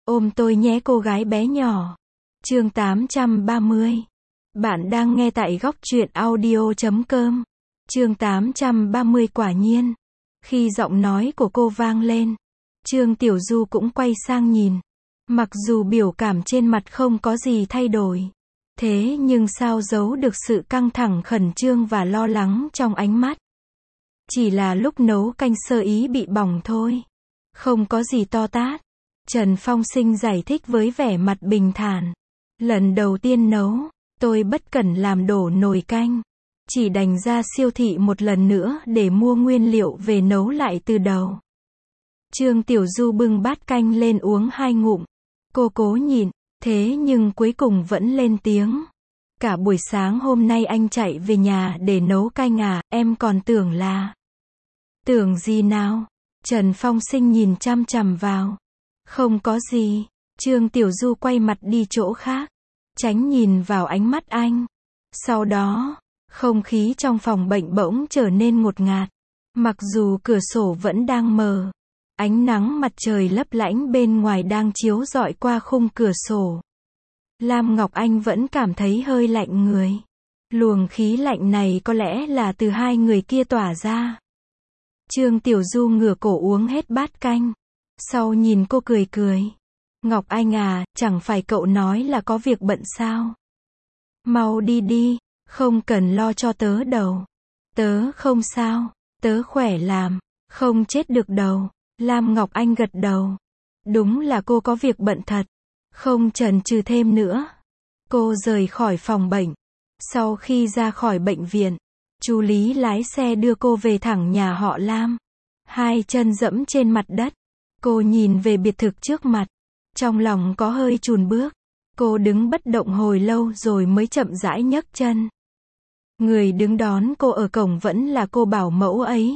Ôm tôi nhé cô gái bé nhỏ. Chương 830. Bạn đang nghe tại góc truyện audio.com. Chương 830 quả nhiên. Khi giọng nói của cô vang lên, Trương Tiểu Du cũng quay sang nhìn. Mặc dù biểu cảm trên mặt không có gì thay đổi, thế nhưng sao giấu được sự căng thẳng khẩn trương và lo lắng trong ánh mắt. Chỉ là lúc nấu canh sơ ý bị bỏng thôi. Không có gì to tát. Trần Phong Sinh giải thích với vẻ mặt bình thản. Lần đầu tiên nấu, tôi bất cẩn làm đổ nồi canh. Chỉ đành ra siêu thị một lần nữa để mua nguyên liệu về nấu lại từ đầu. Trương Tiểu Du bưng bát canh lên uống 2 ngụm. Cô cố nhịn, thế nhưng cuối cùng vẫn lên tiếng. Cả buổi sáng hôm nay anh chạy về nhà để nấu canh à, em còn tưởng là... Tưởng gì nào? Trần Phong Sinh nhìn chăm chằm vào. Không có gì. Trương Tiểu Du quay mặt đi chỗ khác, tránh nhìn vào ánh mắt anh. Sau đó, không khí trong phòng bệnh bỗng trở nên ngột ngạt. Mặc dù cửa sổ vẫn đang mờ, ánh nắng mặt trời lấp lánh bên ngoài đang chiếu rọi qua khung cửa sổ. Lam Ngọc Anh vẫn cảm thấy hơi lạnh người. Luồng khí lạnh này có lẽ là từ hai người kia tỏa ra. Trương Tiểu Du ngửa cổ uống hết bát canh. Sau nhìn cô cười cười. Ngọc Anh à, chẳng phải cậu nói là có việc bận sao? Mau đi đi, không cần lo cho tớ đâu. Tớ không sao, tớ khỏe làm, không chết được đâu. Lam Ngọc Anh gật đầu. Đúng là cô có việc bận thật. Không chần chừ thêm nữa, cô rời khỏi phòng bệnh. Sau khi ra khỏi bệnh viện, chú Lý lái xe đưa cô về thẳng nhà họ Lam. Hai chân dẫm trên mặt đất, cô nhìn về biệt thự trước mặt, trong lòng có hơi chùn bước. Cô đứng bất động hồi lâu rồi mới chậm rãi nhấc chân. Người đứng đón cô ở cổng vẫn là cô bảo mẫu ấy.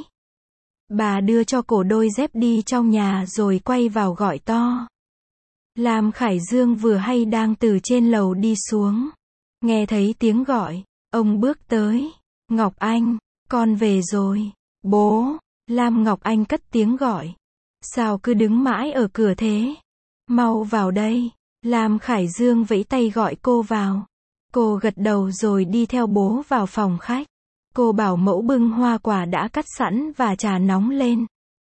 Bà đưa cho cô đôi dép đi trong nhà rồi quay vào gọi to. Lam Khải Dương vừa hay đang từ trên lầu đi xuống. Nghe thấy tiếng gọi, ông bước tới. Ngọc Anh, con về rồi. Bố. Lam Ngọc Anh cất tiếng gọi. Sao cứ đứng mãi ở cửa thế? Mau vào đây. Lam Khải Dương vẫy tay gọi cô vào. Cô gật đầu rồi đi theo bố vào phòng khách. Cô bảo mẫu bưng hoa quả đã cắt sẵn và trà nóng lên.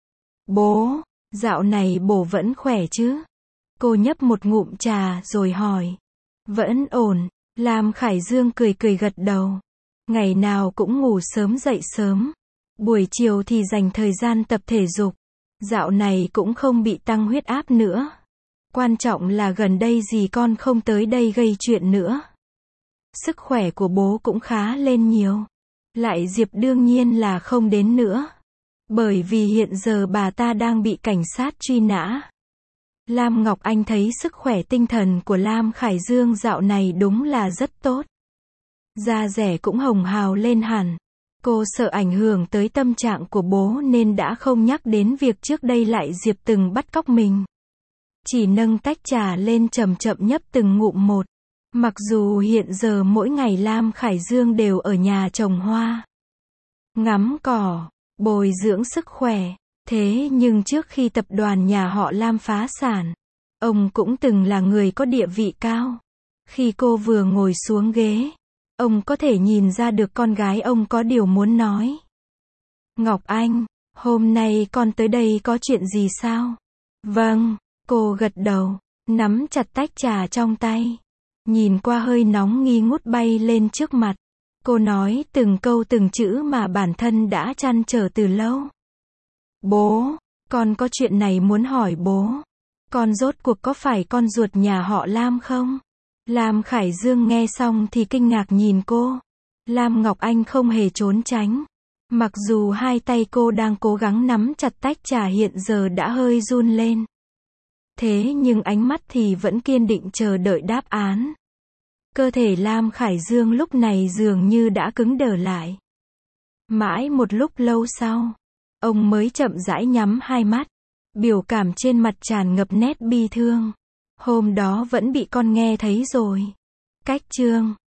Bố, dạo này bố vẫn khỏe chứ? Cô nhấp một ngụm trà rồi hỏi. Vẫn ổn. Lam Khải Dương cười cười gật đầu. Ngày nào cũng ngủ sớm dậy sớm. Buổi chiều thì dành thời gian tập thể dục. Dạo này cũng không bị tăng huyết áp nữa. Quan trọng là gần đây dì con không tới đây gây chuyện nữa. Sức khỏe của bố cũng khá lên nhiều. Lại Diệp đương nhiên là không đến nữa. Bởi vì hiện giờ bà ta đang bị cảnh sát truy nã. Lam Ngọc Anh thấy sức khỏe tinh thần của Lam Khải Dương dạo này đúng là rất tốt. Da dẻ cũng hồng hào lên hẳn. Cô sợ ảnh hưởng tới tâm trạng của bố nên đã không nhắc đến việc trước đây lại Diệp từng bắt cóc mình. Chỉ nâng tách trà lên chậm chậm nhấp từng ngụm một. Mặc dù hiện giờ mỗi ngày Lam Khải Dương đều ở nhà trồng hoa, ngắm cỏ, bồi dưỡng sức khỏe. Thế nhưng trước khi tập đoàn nhà họ Lam phá sản, ông cũng từng là người có địa vị cao. Khi cô vừa ngồi xuống ghế, ông có thể nhìn ra được con gái ông có điều muốn nói. Ngọc Anh, hôm nay con tới đây có chuyện gì sao? Vâng, cô gật đầu, nắm chặt tách trà trong tay. Nhìn qua hơi nóng nghi ngút bay lên trước mặt. Cô nói từng câu từng chữ mà bản thân đã trăn trở từ lâu. Bố, con có chuyện này muốn hỏi bố. Con rốt cuộc có phải con ruột nhà họ Lam không? Lam Khải Dương nghe xong thì kinh ngạc nhìn cô. Lam Ngọc Anh không hề trốn tránh. Mặc dù hai tay cô đang cố gắng nắm chặt tách trà hiện giờ đã hơi run lên. Thế nhưng ánh mắt thì vẫn kiên định chờ đợi đáp án. Cơ thể Lam Khải Dương lúc này dường như đã cứng đờ lại. Mãi một lúc lâu sau, ông mới chậm rãi nhắm hai mắt. Biểu cảm trên mặt tràn ngập nét bi thương. Hôm đó vẫn bị con nghe thấy rồi. Cách chương